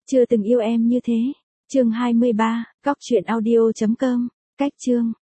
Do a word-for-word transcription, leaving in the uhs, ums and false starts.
Chưa từng yêu em như thế. Chương hai mươi ba, cóc truyện audio chấm com. Cách chương